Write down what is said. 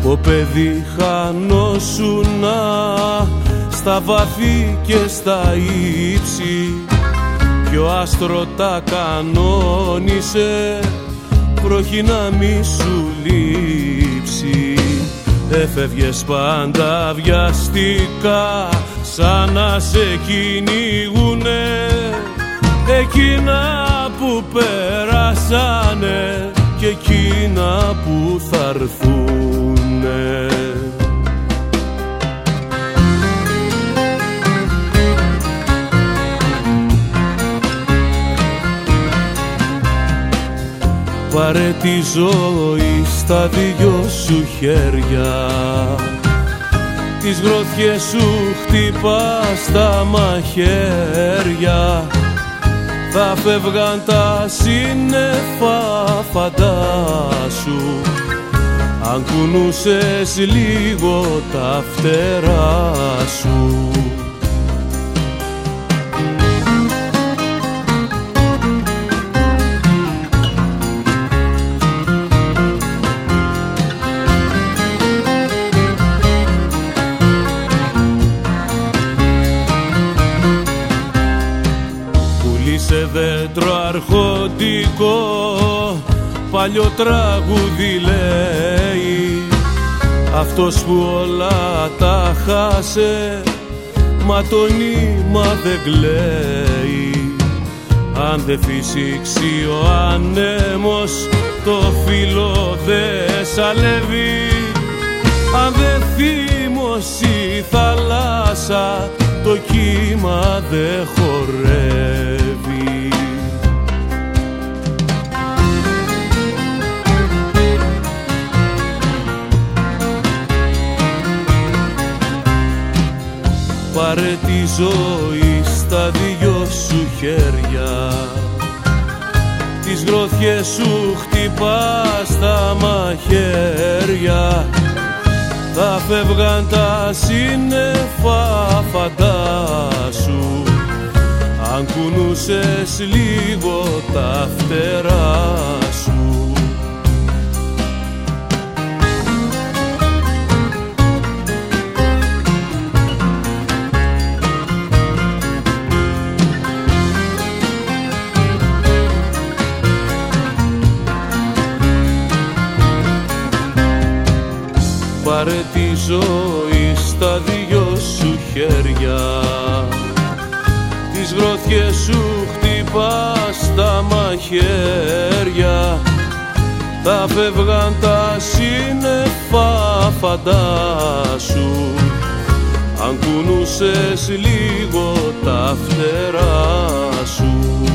Ο παιδί χανόσουνα στα βάθη και στα ύψη, ποιο άστρο τα κανόνισε, βροχή να μη σου λείψει. Έφευγες πάντα βιαστικά, σαν να σε κυνηγούνε εκείνα που περάσανε και εκείνα που θα έρθουνε. Πάρε τη ζωή στα δυο σου χέρια, τις γροθιές σου χτυπά στα μαχαίρια, θα φεύγαν τα σύννεφα φαντάσου, αν κουνούσες λίγο τα φτερά σου. Σε δέντρο αρχοντικό παλιό τραγούδι λέει, αυτός που όλα τα χάσε μα το νήμα δεν κλαίει. Αν δεν φυσήξει ο άνεμος το φύλλο δεν σαλεύει, αν δεν θύμωσει η θάλασσα το κύμα δεν χορεύει. Πάρε τη ζωή στα δυο σου χέρια, τις γροθιές σου χτυπά στα μαχαίρια, θα φεύγαν τα σύννεφα φαντάσου, αν κουνούσες λίγο τα φτερά σου. Πάρε τη ζωή στα δυο σου χέρια, τις γροθιές σου χτυπά στα μαχαίρια, θα φεύγαν τα σύννεφα φαντάσου, αν κουνούσες λίγο τα φτερά σου.